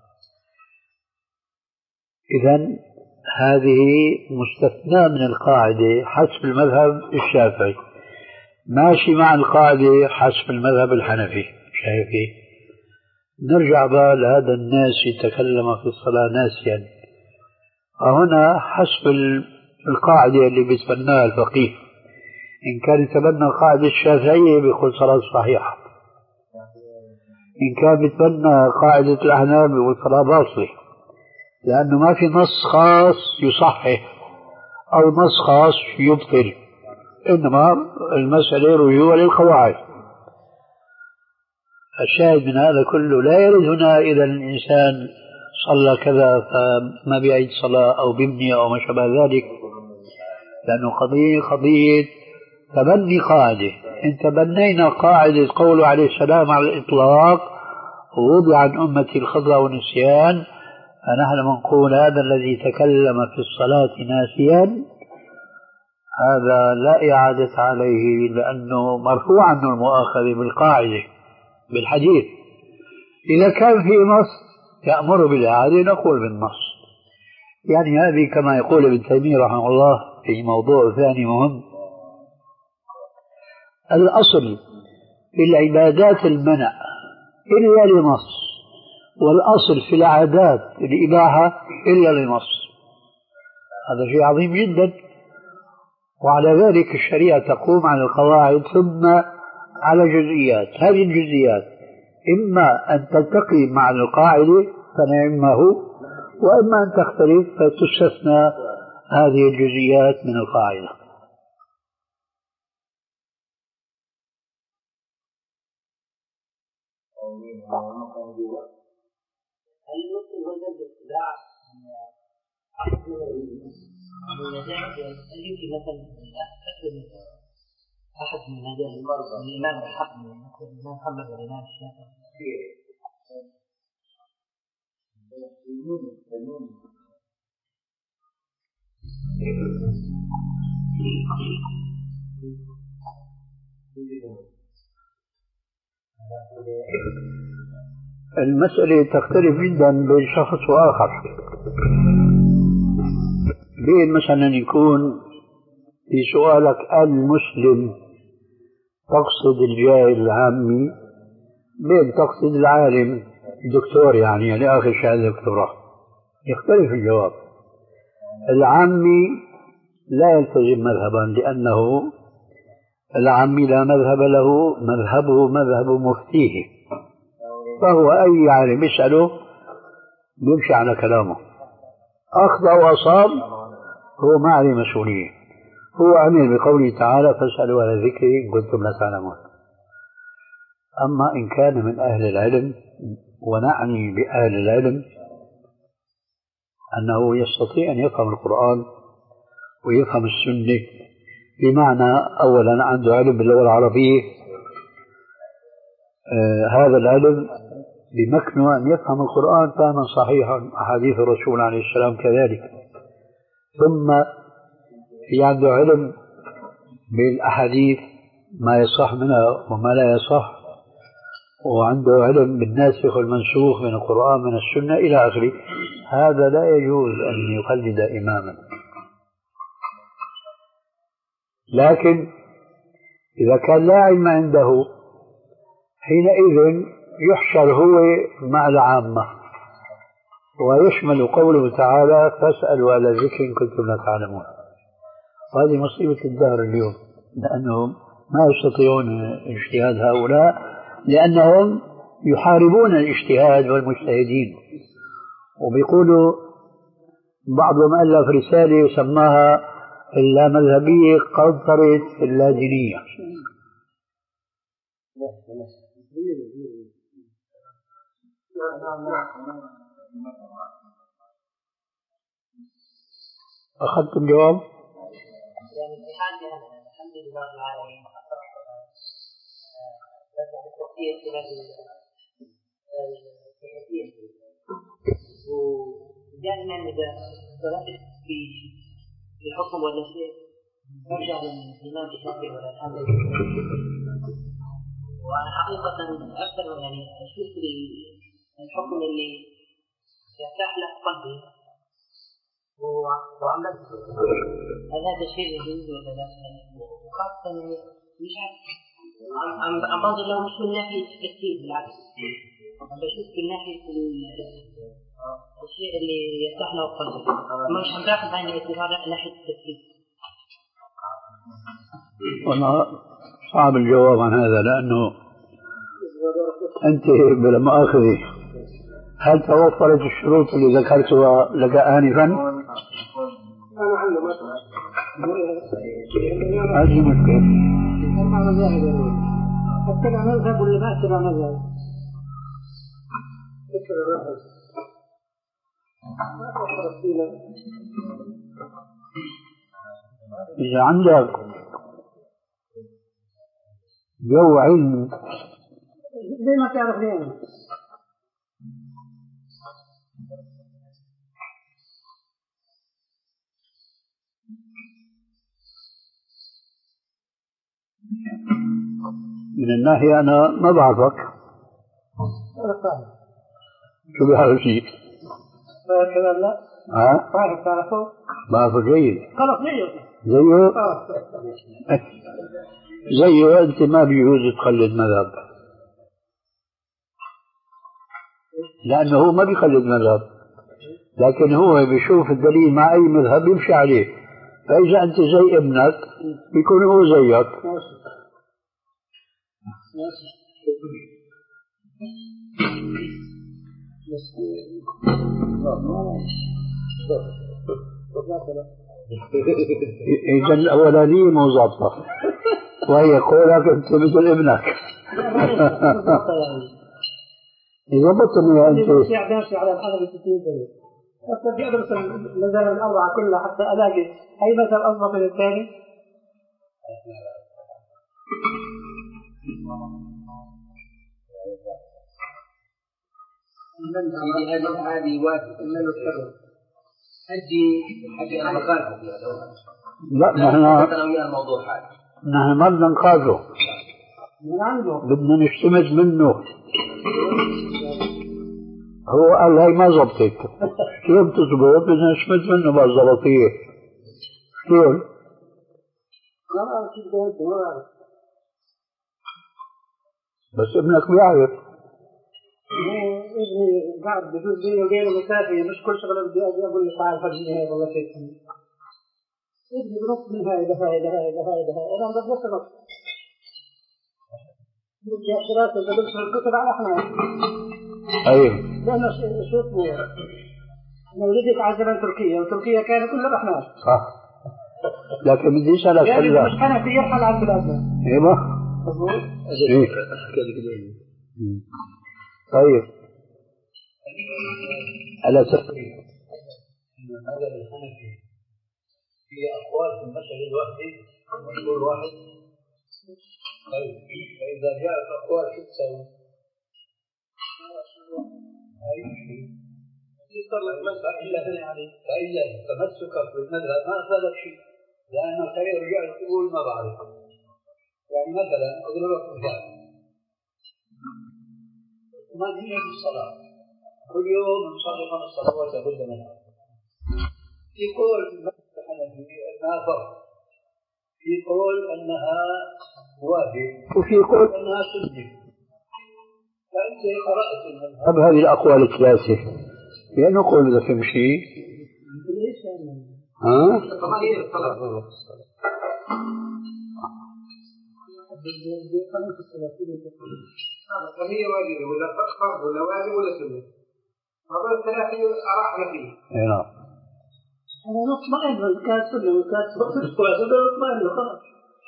إذن هذه مستثناة من القاعدة حسب المذهب الشافعي، ماشي مع القاعدة حسب المذهب الحنفي. شايفين؟ نرجع بقى لهذا الناس يتكلم في الصلاة ناسيا. هنا حسب القاعدة اللي بيتبناها الفقيه، إن كان يتبنى القاعدة الشافعية بيقول صلاة صحيحة، إن كان يتبنى قاعدة الأحناف بيقول صلاة باطلة، لأنه ما في نص خاص يصحح أو نص خاص يبطل، إنما المسألة رجوع للقواعد. الشاهد من هذا كله لا يرد هنا إذا الإنسان صلى كذا فما بيعيد صلاة أو بيبني أو ما شابه ذلك، لأنه قضية قضية تبني قاعدة. إن تبنينا قاعدة قوله عليه السلام على الإطلاق ووضع عن أمتي الخطأ والنسيان، فنحن نقول هذا الذي تكلم في الصلاة ناسيا هذا لا إعادة عليه، لأنه مرفوع عنه المؤاخذة بالقاعدة بالحديث. إذا كان في نص يأمر بالإعادة نقول بالنص. يعني هذه كما يقول ابن تيمية رحمه الله في موضوع ثاني مهم، الأصل في العبادات المنع إلا لنص، والأصل في العادات الإباحة إلا لنص. هذا شيء عظيم جدا، وعلى ذلك الشريعة تقوم على القواعد ثم على جزئيات. هذه الجزئيات إما أن تلتقي مع القاعدة فنعمه، وإما أن تختلف فتستثنى هذه الجزئيات من القاعدة. هل يمكن هذا الابتداع هل يمكن مثلا أحد من هذه الإمام الحق مثل الإمام محمد والإمام الشافعي المسألة تختلف جدا بين شخص وآخر. بين مثلا يكون في سؤالك المسلم تقصد الجاهل العامي، بين تقصد العالم الدكتور يعني يعني آخر شهادة دكتوراه، يختلف الجواب. العامي لا يلتزم مذهبا لأنه العامي لا مذهب له، مذهبه مذهب مفتيه، فهو أي عالم يسأله بيمشي على كلامه، أخطأ وأصاب هو ما عليه مسؤولية، هو عمل بقوله تعالى فاسألوا على ذكري إن كنتم لا تعلمون. أما إن كان من أهل العلم، ونعني بأهل العلم أنه يستطيع أن يفهم القرآن ويفهم السنة، بمعنى أولا عنده علم باللغة العربية، آه هذا العلم بمكنه أن يفهم القرآن فهما صحيحا، أحاديث الرسول عليه السلام كذلك، ثم في عنده علم بالأحاديث ما يصح منها وما لا يصح، وعنده علم بالناسخ والمنسوخ من القرآن من السنة إلى آخره. هذا لا يجوز أن يقلد إماما، لكن إذا كان لا علم عنده حينئذ يحشر هو مع العامة، ويشمل قوله تعالى فاسألوا على ذكر إن كنتم لا تعلمون. وهذه مصيبة الدهر اليوم، لأنهم ما يستطيعون اجتهاد هؤلاء، لأنهم يحاربون الاجتهاد والمجتهدين. وبيقولوا بعضهم ألف رسالة سماها اللامذهبية قنطرة اللادينية. أخذت الجواب؟ يعني في حالي أنا الحمد لله العالمين التفكير خلال التفكير ودائما إذا اختلفت في في حكم ولا شيء نرجع للإمام الشافعي ولا الحنبلي. وأنا حقيقة أكثر يعني أشوف الحكم اللي يرتاح له قلبي وعملت هل هذا شيء يجوز ولا لا؟ وخاصة مش عارف عم عم بنظر له مش من ناحية التفكير، بالعكس عم بشوف من ناحية الشيء اللي يرتاح له قلبي، مش عم باخذ بعين الاعتبار ناحية التفكير. والله صعب الجواب عن هذا، لأنه أنت بلا مؤاخذة هل توفرت الشروط اللي ذكرتها لك آنفا؟ هذه مشكلة. اتبع مذهب ولا ما اتبع مذهب؟ إذا عندك جو علم زي ما تعرف ليه من الناحية أنا ما بعرفك. شو بيعرف فيك؟ كذا لا ها؟ بعرف تعرفه؟ بعرفه جيد. خلاص زيه زيه؟ زيه أنت ما بيجوز تقلد مذهب، لأنه هو ما بيقلد مذهب، لكن هو بيشوف الدليل مع أي مذهب يمشي عليه. فإذا أنت زي ابنك بيكون هو زيك. إذا الأولانية مو ظابطة وهي قولك أنت مثل ابنك. إذا بطني أنت ماشي على الحلقة ستين دقيقة بس بدي أدرس المذاهب الأربعة كلها حتى ألاقي أي مذهب أضبط من الثاني. سيدي هذه هذه واجب إلا السبب حجي حجي أنا مخالفة فيها لو لا نحن الموضوع هذا نحن ما بدنا نخالفه، بدنا نشتمت منه. هو قال هاي ما زبطت، كيف تزبط؟ بدنا نشتمت منه بالزبطية. كيف؟ بس ابنك بيعرف. ابني قاعد بجوز بيني وبينه مسافة، مش كل شغلة بدي أجي أقول له تعال فرجيني هاي والله شيء ابني بنص من هاي لهاي لهاي لهاي لهاي أنا بدرس نص بدي دراسة بدرس الكتب على أحمد. أيوه. لأنه شو اسمه أنا ولدت على زمن تركيا وتركيا كانت كلها بأحمد. صح. لكن بدي أسألك يعني مش حنفي يرحل عن بلادنا. أيوه. إيه. طيب على سبيل المذهب الحنفي في أقوال في المشهد الوحدي مشهور واحد. طيب فإذا جاءت أقوال شو تسوي؟ تصير لك مسألة إلا يعني فإذا تمسكك بالمذهب ما أفادك شيء، لأنه خير رجعت تقول ما بعرف. يعني مثلا أضرب لك مثال، طمأنينة في الصلاة كل يوم نصلي خمس صلوات لابد منها. في قول في المذهب الحنفي أنها فرض، في قول أنها واجب، وفي قول أنها سنة. فأنت قرأت المذهب. طب هذه الأقوال الثلاثة لأنه قول إذا في شيء ها؟ طمأنينة في الصلاة. فهي واجبة ولا فرض ولا واجب ولا سنة. هذول الثلاثة أراحنا فيه. نعم. أنا نطمئن والكاد سنة والكاد واجب نطمئن خلاص.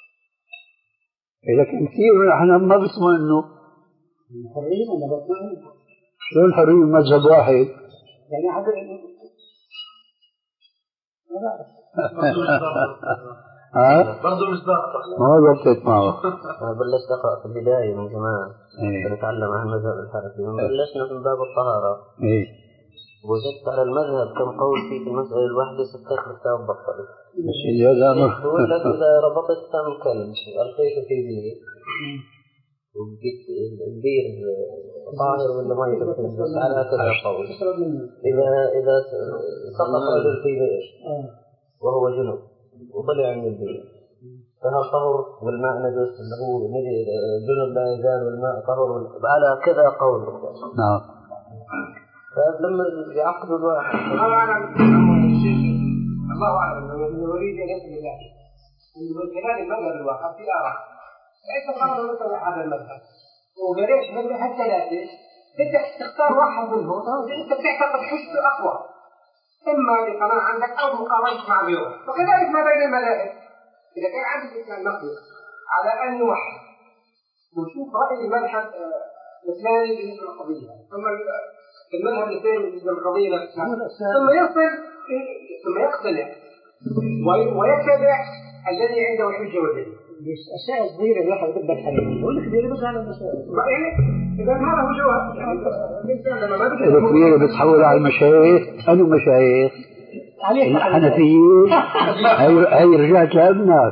لكن كثير من الأحيان ما بيطمئنوا. الحرية أنا بطمئن. شو الحرية مذهب واحد؟ يعني حتى ها؟ برضه مش ضابط. ما ضبطت معه. أنا بلشت أقرأ في البداية من زمان. إيه. بنتعلم عن المذهب الحنفي. بلشنا من باب الطهارة. إيه. وجدت على المذهب كم قول فيه في المسألة الواحدة ستة خمسة بطل. بس هذا أمر. بقول لك إذا ربطت كم كلب ألقيت في بير وبقيت البير طاهر ولا ما يدخل بس على هكذا قول. إذا إذا سقط رجل في بئر وهو جنوب وطلع من البير فهل طهر والماء نجس اللي هو جنوب لا يزال والماء طهر على كذا قول. نعم. فلما يعقدوا الواحد الله أعلم الله أعلم من يريد أن يصل إلى من خلال المذهب الواحد في آراء ليس فرض مثل هذا المذهب وبلاش مذهب ثلاثة بدك تختار واحد منهم أنت بتعتقد حجته أقوى إما لقناعة عندك أو مقارنة مع غيره وكذلك ما بين المذاهب إذا كان عندك إنسان مقدر على أن يوحد وشوف رأي المذهب الإسلامي بالنسبة للقضية ثم المذهب الإسلامي بالنسبة للقضية نفسها ثم يصل ثم يقتنع ويتبع الذي عنده حجة ودليل. أشياء صغيرة الواحد يقدر يحلها يقول لك دي بس على المسائل يعني إذا هذا هو جواب الإنسان لما ما بده الكبيرة بتحول على المشايخ أنو مشايخ الحنفيين هي هي رجعت لابنك.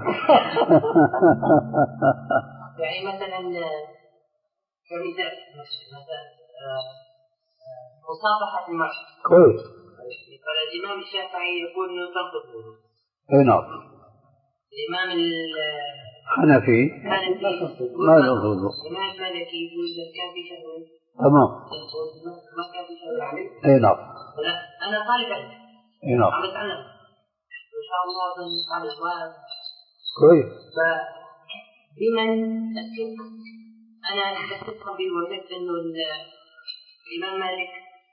يعني مثلا كمثال مثلا مصافحة المرأة كويس. فالإمام الشافعي يقول إنه تنقض الوضوء. أي نعم. الإمام الحنفي ما ينقض الوضوء. الإمام المالكي يقول إذا كان في شهوة تمام. ما كان في شهوة عليه. أي نعم. لا أنا طالب علم. أي نعم. عم بتعلم. إن شاء الله بنتعلم وهذا. كويس. فبمن أثق أنا أثق به وجدت إنه الإمام مالك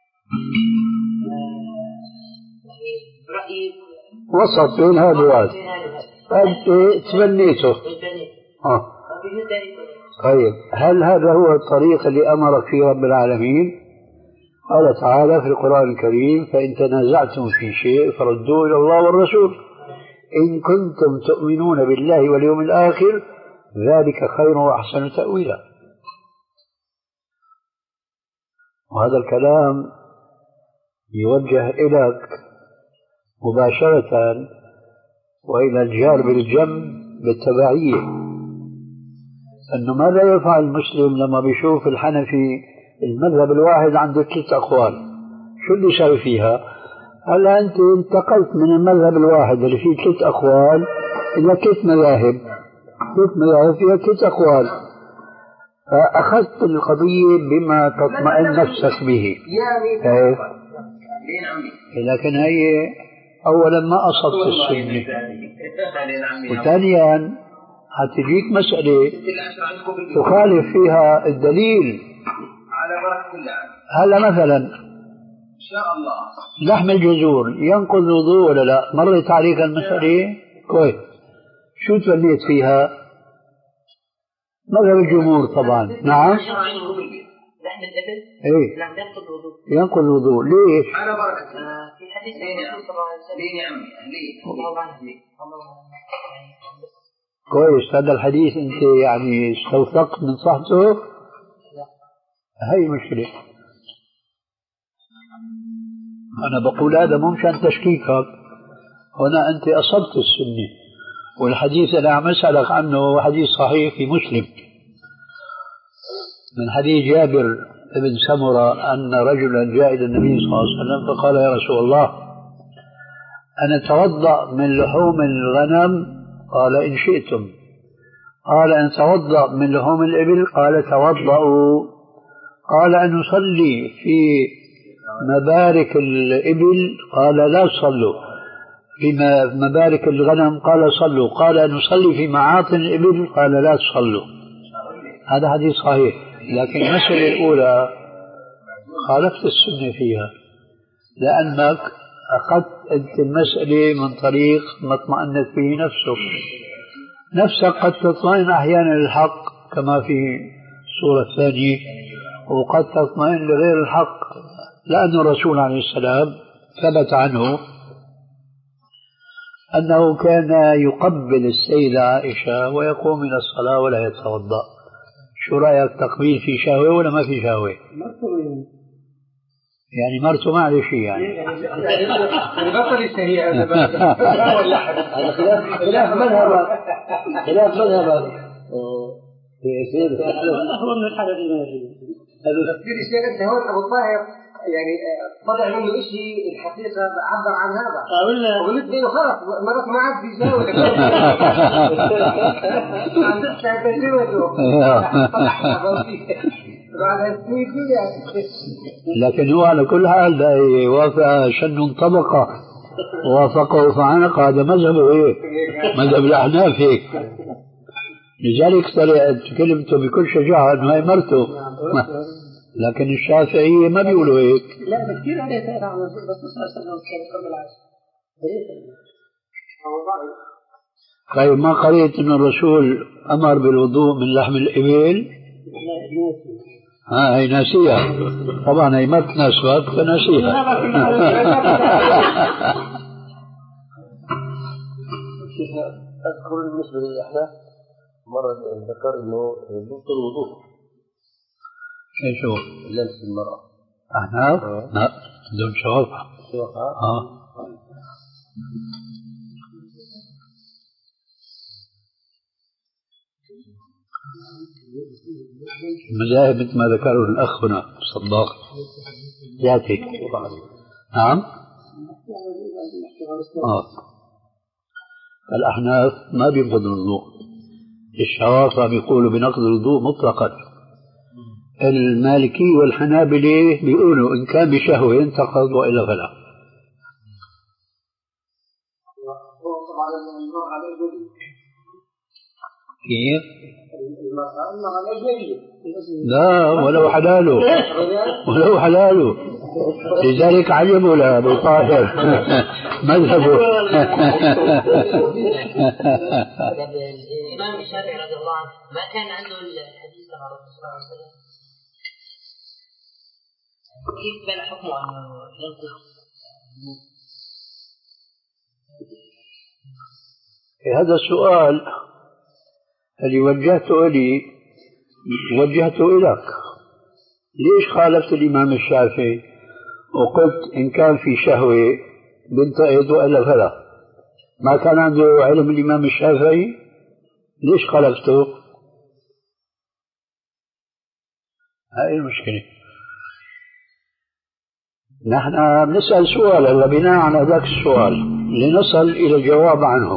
برأيي وسط بين هذا وهذا. أنت تبنيته. آه. طيب هل هذا هو الطريق اللي أمرك فيه رب العالمين؟ قال تعالى في القرآن الكريم فإن تنازعتم في شيء فردوه إلى الله والرسول إن كنتم تؤمنون بالله واليوم الآخر ذلك خير وأحسن تأويلا. وهذا الكلام يوجه إليك مباشرة وإلى الجار بالجنب بالتبعية أنه ماذا يفعل المسلم لما بيشوف الحنفي المذهب الواحد عنده ثلاث أقوال شو اللي يسوي فيها؟ هلا أنت انتقلت من المذهب الواحد اللي فيه ثلاث أقوال إلى ثلاث مذاهب ثلاث مذاهب فيها ثلاث أقوال فأخذت القضية بما تطمئن نفسك به. كيف؟ لكن هي أولا ما أصبت السنة وثانيا هتجيك مسألة تخالف فيها الدليل. هلا مثلا إن شاء الله لحم الجزور ينقض وضوء ولا لا؟ مرت عليك المسألة؟ كويس. شو توليت فيها؟ مذهب الجمهور طبعا. نعم. لحم الإبل ايه نعم ينقض الوضوء. ينقض الوضوء ليش؟ على بركة في حديث الرسول صلى الله عليه وسلم ليه يا عمي ليه الله عنه الله كويس. هذا الحديث انت يعني استوثقت من صحته؟ هي مشكلة. انا بقول هذا مو مشان تشكيكك، هنا انت اصبت السنة والحديث اللي عم اسألك عنه هو حديث صحيح في مسلم من حديث جابر بن سمرة أن رجلا جاء إلى النبي صلى الله عليه وسلم فقال يا رسول الله أنا أتوضأ من لحوم الغنم؟ قال إن شئتم. قال أن توضأ من لحوم الإبل؟ قال توضأوا. قال أن نصلي في مبارك الإبل؟ قال لا تصلوا. في مبارك الغنم؟ قال صلوا. قال أن نصلي في معاطن الإبل؟ قال لا تصلوا. هذا حديث صحيح. لكن المسألة الأولى خالفت السنة فيها لأنك أخذت أنت المسألة من طريق ما اطمأنت به نفسك. نفسك قد تطمئن أحيانا للحق كما في السورة الثانية وقد تطمئن لغير الحق لأن الرسول عليه السلام ثبت عنه أنه كان يقبل السيدة عائشة ويقوم من الصلاة ولا يتوضأ. شو رأيك، تقبيل في شهوة ولا ما في شهوة؟ يعني مرته ما عليه شيء يعني يعني بطل الشهية هذا خلاف مذهب خلاف مذهب هو من الحدث الماجي تفكير الشيخ انت هون ابو الطاهر يعني طلع منه شيء الحقيقه عبر عن هذا وقلت له خلاص مرات ما عاد بيجاوب عم لكن هو على كل حال وافق شن طبقه وافقه فعنق. هذا مذهبه هيك، مذهب الاحناف هيك. لذلك كلمته بكل شجاعه انه هي مرته، لكن الشافعية ما بيقولوا هيك. لا كثير عليه تأثير على الرسول بس صلى الله عليه وسلم قبل العصر. طيب ما قريت أن الرسول أمر بالوضوء من لحم الإبل؟ ها هي ناسية طبعا، هي ما تناسبك فناسيها. أذكر بالنسبة للأحناف مرة ذكر إنه يبطل الوضوء. ايش هو؟ لمس المرأة. أحناف؟ لا دون شوافة. شوافة؟ آه. المذاهب مثل ما ذكره الأخ هنا صداق ذاتي. نعم؟ آه. الأحناف ما بينقض الوضوء، الشوافة بيقولوا بنقض الوضوء مطلقا. المالكي والحنابلة بيقولوا إن كان بشهوة ينتقض وإلا فلا. كيف؟ لا ولو حلاله ولو حلاله. لذلك علموا لأبو طاهر مذهبه. الإمام الشافعي رضي الله عنه ما كان عنده الحديث عن الرسول صلى الله عليه وسلم، كيف بان حكمه أنه ينقض؟ هذا السؤال اللي وجهته لي وجهته إليك. ليش خالفت الإمام الشافعي وقلت إن كان في شهوة بنتقض وإلا فلا؟ ما كان عنده علم الإمام الشافعي؟ ليش خالفته؟ هاي المشكلة. نحن بنسأل سؤال هلا بناء على ذاك السؤال لنصل إلى الجواب عنه.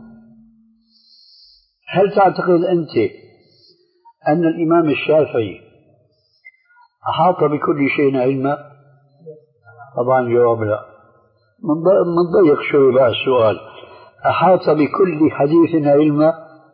هل تعتقد أنت أن الإمام الشافعي أحاط بكل شيء علما؟ طبعا جواب لا. من ضيق شوي بقى السؤال، أحاط بكل حديث علما؟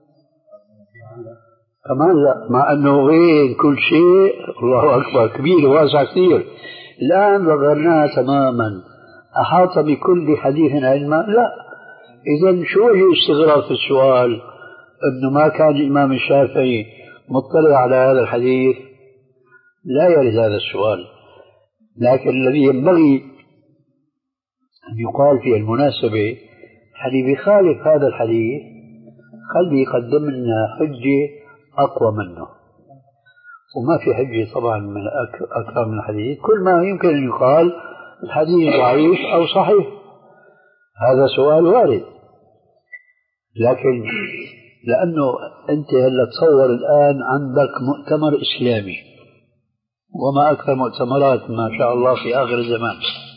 كمان لا، مع أنه وين كل شيء الله أكبر كبير واسع كثير. الآن غيرناها تماما، أحاط بكل حديث علما؟ لا. إذن شو وجه استغراب في السؤال أنه ما كان الإمام الشافعي مطلع على هذا الحديث؟ لا يرد هذا السؤال. لكن الذي ينبغي أن يقال في المناسبة حديث بخالف هذا الحديث خلي يقدم لنا حجة أقوى منه، وما في حجة طبعا من أكثر من الحديث. كل ما يمكن أن يقال الحديث ضعيف أو صحيح، هذا سؤال وارد. لكن لأنه أنت هلا تصور الآن عندك مؤتمر إسلامي، وما أكثر مؤتمرات ما شاء الله في آخر الزمان،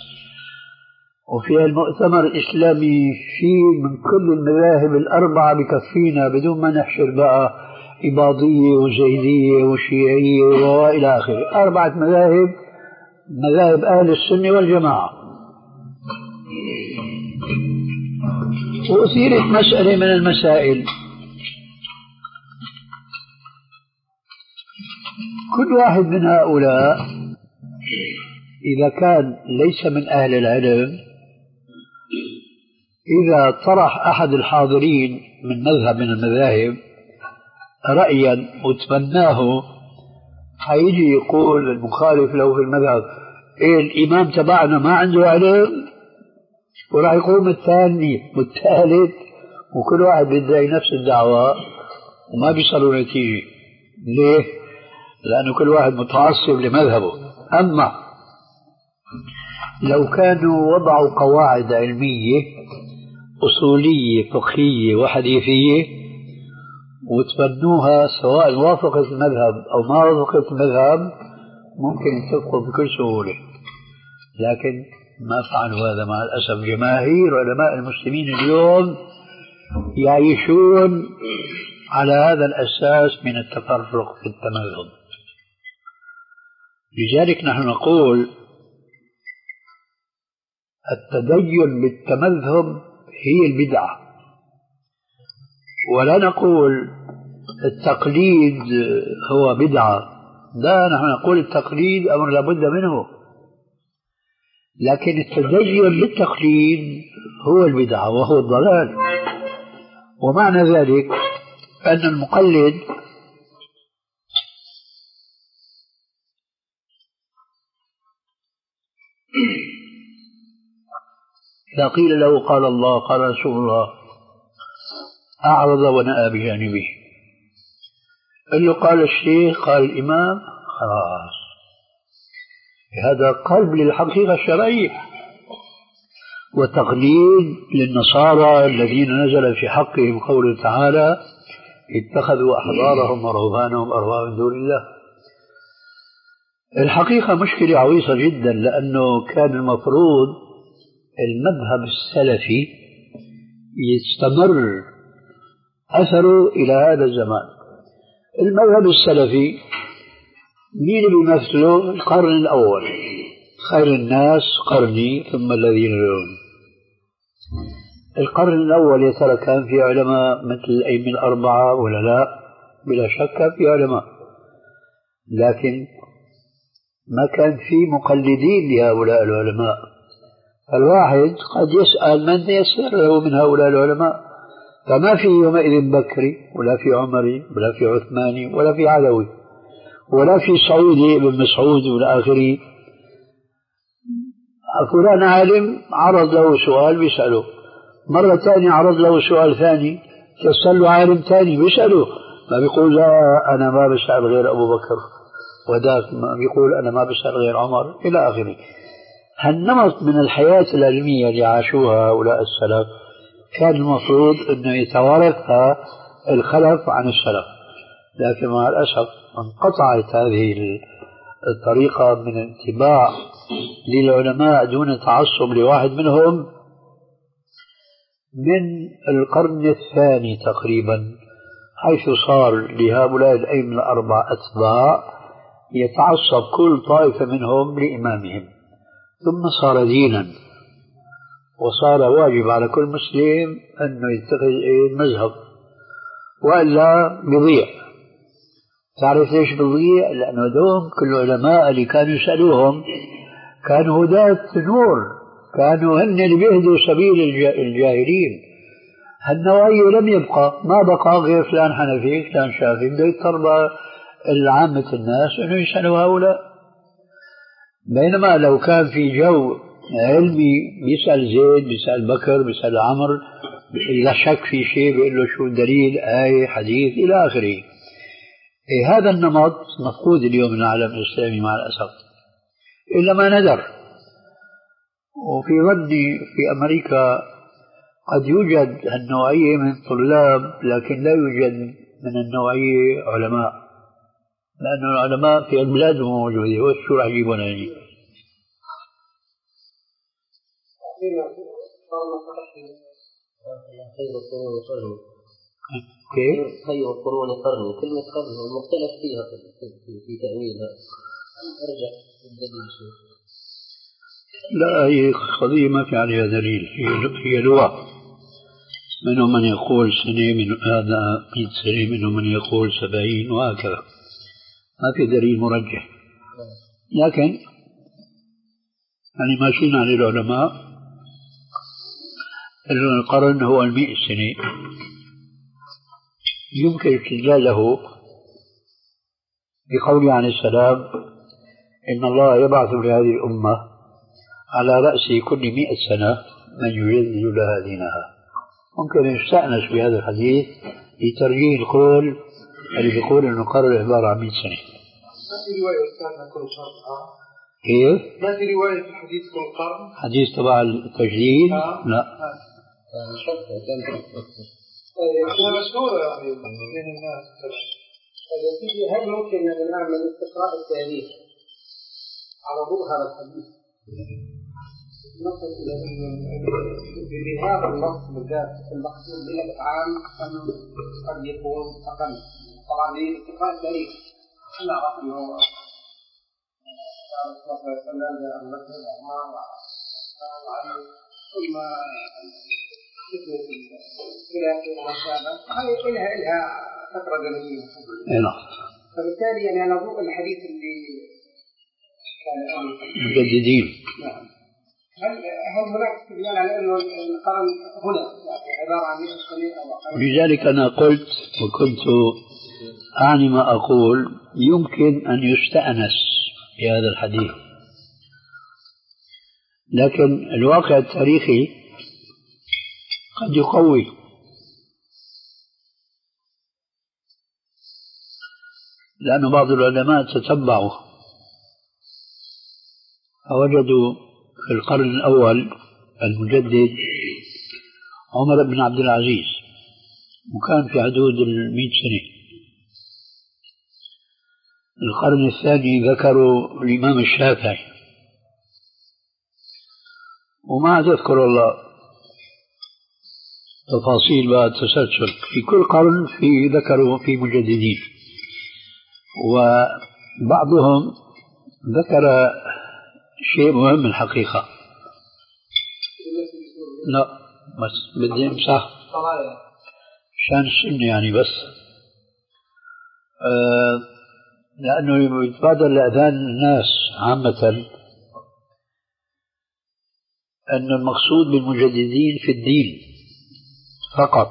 وفي المؤتمر الإسلامي في من كل المذاهب الأربعة بكفينا بدون ما نحشر بقى إباضية وزيدية وشيعية وإلى آخره. أربعة مذاهب، مذاهب أهل السنة والجماعة. وأثيرت مسألة من المسائل، كل واحد من هؤلاء إذا كان ليس من أهل العلم، إذا طرح أحد الحاضرين من مذهب من المذاهب رأيا وتبناه، حيجي يقول المخالف له في المذهب إيه الإمام تبعنا ما عنده علم؟ وراح يقوم الثاني والثالث وكل واحد بيدعي نفس الدعوة وما بيصلوا نتيجة. ليه؟ لأنه كل واحد متعصب لمذهبه. أما لو كانوا وضعوا قواعد علمية أصولية فقهية وحديثية وتبنوها سواء وافقت المذهب أو ما وافقت المذهب ممكن يتفقوا بكل سهولة، لكن ما فعلوا هذا مع الأسف. جماهير علماء المسلمين اليوم يعيشون على هذا الأساس من التفرق في التمذهب. لذلك نحن نقول التدين بالتمذهب هي البدعة، ولا نقول التقليد هو بدعة. لا، نحن نقول التقليد أمر لابد منه، لكن التدين بالتقليد هو البدعة وهو الضلال. ومعنى ذلك أن المقلد إذا قيل له قال الله قال رسول الله أعرض ونأى بجانبه. قال له قال الشيخ قال الإمام، خلاص هذا قلب للحقيقة الشرعية. وتقليد للنصارى الذين نزل في حقهم قوله تعالى اتخذوا أحبارهم ورهبانهم أربابا من دون الله. الحقيقة مشكلة عويصة جدا، لأنه كان المفروض المذهب السلفي يستمر أثره إلى هذا الزمان. المذهب السلفي مين بيمثله؟ القرن الأول، خير الناس قرني ثم الذين يلونهم. القرن الأول يا ترى كان في علماء مثل الأئمة الأربعة ولا لا؟ بلا شك في علماء، لكن ما كان في مقلدين لهؤلاء العلماء. الواحد قد يسأل من يسر له من هؤلاء العلماء، فما في يومئذ بكري ولا في عمري ولا في عثماني ولا في علوي ولا في سعودي ابن مسعود ولا آخره. فلان عالم عرض له سؤال بيسأله، مرة ثانية عرض له سؤال ثاني تسأل له عالم ثاني بيسأله، ما بيقول لا أنا ما بسأل غير أبو بكر، وذاك ما بيقول أنا ما بسأل غير عمر إلى آخره. هالنمط من الحياة العلمية اللي عاشوها هؤلاء السلف كان المفروض أنه يتوارثها الخلف عن السلف، لكن مع الأسف انقطعت هذه الطريقة من الاتباع للعلماء دون تعصب لواحد منهم من القرن الثاني تقريبا، حيث صار لهؤلاء الأئمة الأربع أتباع يتعصب كل طائفة منهم لإمامهم، ثم صار دينا وصار واجب على كل مسلم أنه يتخذ المذهب وإلا بيضيع. تعرف ليش بيضيع؟ لأنه دوم كل العلماء اللي كانوا يسألوهم كانوا هداة نور، كانوا هن اللي بيهدوا سبيل الجاهلين. هالنوعية لم يبقى، ما بقى غير فلان حنفي فلان شافعي، بده يضطر عامة الناس أنه يسألوا هؤلاء. بينما لو كان في جو علمي بيسأل زيد بيسأل بكر بيسأل عمر، إذا شك في شيء بيقول له شو الدليل، آية حديث إلى آخره. إيه هذا النمط مفقود اليوم من العالم الإسلامي مع الأسف، إلا ما ندر. وفي ظني في أمريكا قد يوجد النوعية من الطلاب، لكن لا يوجد من النوعية علماء، لأن العلماء في البلاد موجودين، وشو راح يجيبون هني؟ خير القرون قرني. كيف؟ خير القرون قرني، كلمة قرن المختلف فيها في تأويلها، أرجع الدليل شيء. لا، هي قضية ما في عليها دليل، هي هي لغة. منهم من يقول سنة، من هذا مئة سنة، منهم من يقول سبعين، وهكذا. ما في دليل مرجح، لكن يعني ماشيين على العلماء أن القرن هو المئة سنة. يمكن استدلاله بقوله عليه السلام إن الله يبعث لهذه الأمة على رأس كل مئة سنة من يجدد لها دينها. ممكن يستأنس بهذا الحديث لترجيح القول اللي بيقول انه القرن عبارة عن مئة سنة. ما في رواية أستاذنا كل قرن؟ كيف؟ ما في رواية في حديث كل قرن؟ حديث تبع التجديد؟ آه. لا. هي مشهورة يعني بين الناس. يا سيدي هل ممكن الآن من استقراء التاريخ على ضوء هذا الحديث نصل إلى بهذا النص بالذات المقصود به العام أم قد يكون أقل؟ طبعا باستقراء التاريخ نعرف أنه كان صلى الله عليه وسلم أبو بكر وعمر وعلي ثم فتنة الخلافة وما شابه هذه إلها إلها فترة زمنية. نعم. فبالتالي يعني على ضوء الحديث اللي كان مجددين. نعم. هل هل هناك استدلال على انه القرن هنا يعني عباره عن مئة سنه او اقل؟ لذلك انا قلت وكنت اعني ما اقول يمكن ان يستأنس بهذا الحديث، لكن الواقع التاريخي قد يقوي. لأن بعض العلماء تتبعوا فوجدوا في القرن الأول المجدد عمر بن عبد العزيز وكان في حدود المئة سنة. القرن الثاني ذكروا الإمام الشافعي وما تذكر الله تفاصيل بقى التسلسل، في كل قرن في ذكروا في مجددين، وبعضهم ذكر شيء مهم الحقيقة. لا بس بدي امسح شان السنة يعني بس آه لأنه يتبادر لأذهان الناس عامة أن المقصود بالمجددين في الدين فقط،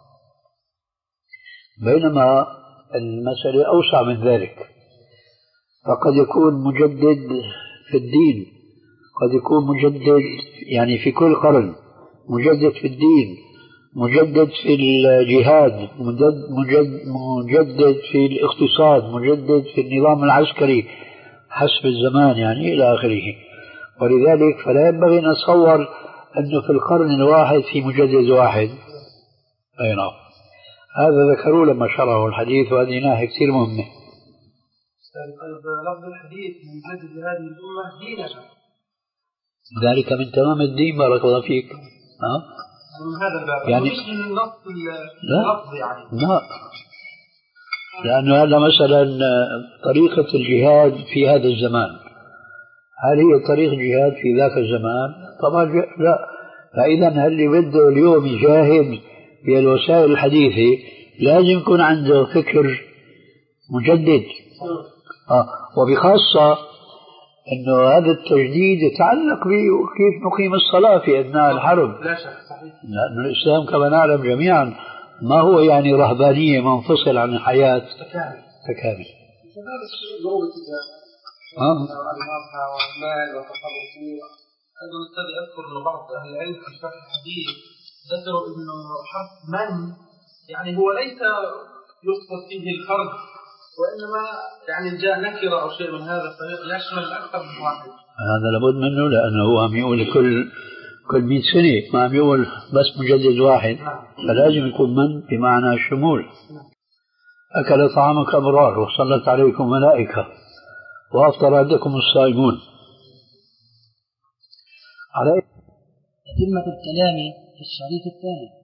بينما المسألة أوسع من ذلك. فقد يكون مجدد في الدين، قد يكون مجدد يعني في كل قرن، مجدد في الدين، مجدد في الجهاد، مجدد, مجدد في الاقتصاد، مجدد في النظام العسكري حسب الزمان يعني إلى آخره. ولذلك فلا ينبغي أن نتصور أنه في القرن الواحد في مجدد واحد. أي نعم، هذا ذكروا لما شرحوا الحديث، وهذه ناحية كثير مهمة. طيب لفظ الحديث يجدد لهذه الأمة دينها، ذلك من تمام الدين بارك الله فيك. ها؟ من هذا الباب يعني مش من النص اللفظ يعني. لا، لأنه هذا مثلا طريقة الجهاد في هذا الزمان، هل هي طريقة الجهاد في ذاك الزمان؟ طبعا لا. فإذا اللي بده اليوم يجاهد بالوسائل الحديثة لازم يكون عنده فكر مجدد. آه. وبخاصة أنه هذا التجديد يتعلق بكيف نقيم الصلاة في أثناء الحرب. لا شك صحيح. لأن الإسلام كما نعلم جميعا ما هو يعني رهبانية منفصل عن الحياة تكامل. تكامل. هذا الشيء ضروره التجارة. آه. المال والمال والتصرف فيه. أيضا أستاذ أذكر أن بعض أهل العلم في شرح الحديث ذكروا أنه حرف من يعني هو ليس يقصد فيه الفرد، وإنما يعني جاء نكرة أو شيء من هذا فيشمل أكثر من واحد. هذا لابد منه، لأنه هو عم يقول كل كل مئة سنة، ما عم يقول بس مجدد واحد. فلازم يكون من بمعنى الشمول. أكل طعامك أبرار وصلت عليكم ملائكة وأفطر عندكم الصائمون. على تتمة الكلام في الشريط الثاني.